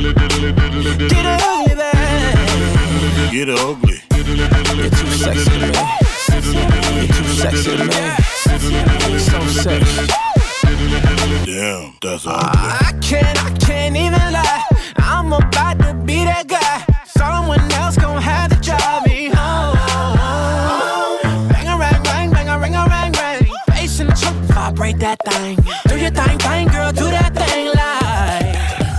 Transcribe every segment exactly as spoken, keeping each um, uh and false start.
Get ugly, babe. Get ugly. You're too sexy to me. You're too sexy to me. So sexy. Damn, that's ugly. I can't, I can't even lie. I'm about to be that guy. Someone else gon' have to drive me home. Bang a rang, rang, bang a ring a rang, rang. Bass in the truck, vibrate that thing. Do your thing, thing, girl, do that thing like.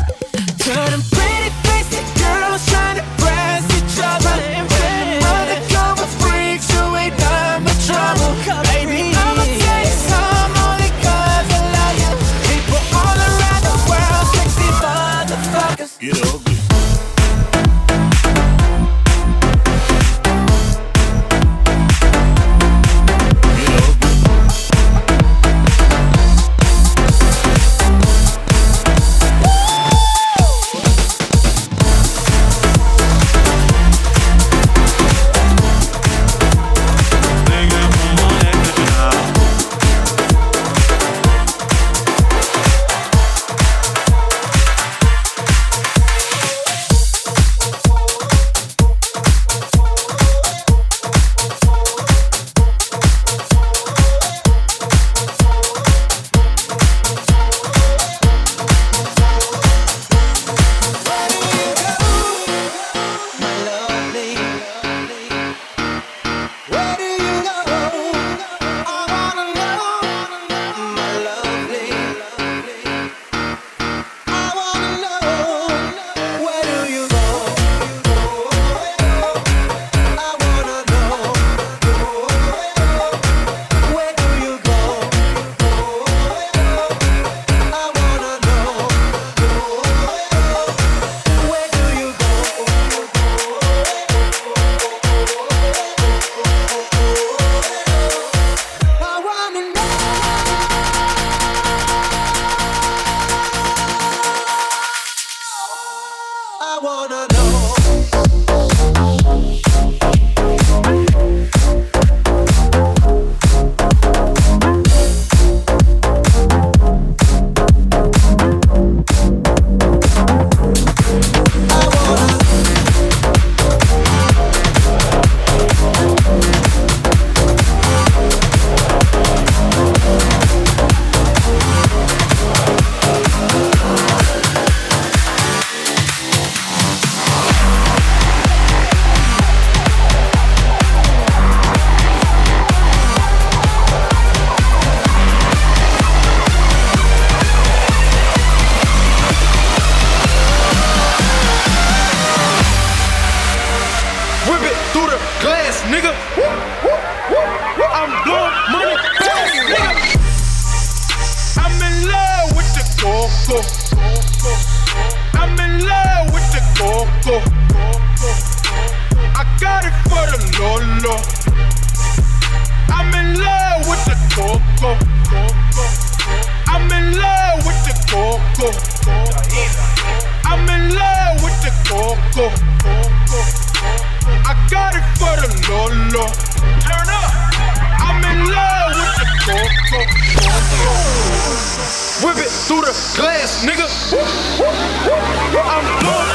To them pretty faced girls trying to press each other. And them undercover freaks who ain't done but trouble. Baby, I'ma tell you some only cause I love you. People all around the world, sexy motherfuckers. Get ugly. Whip it through the glass, nigga. I'm blowing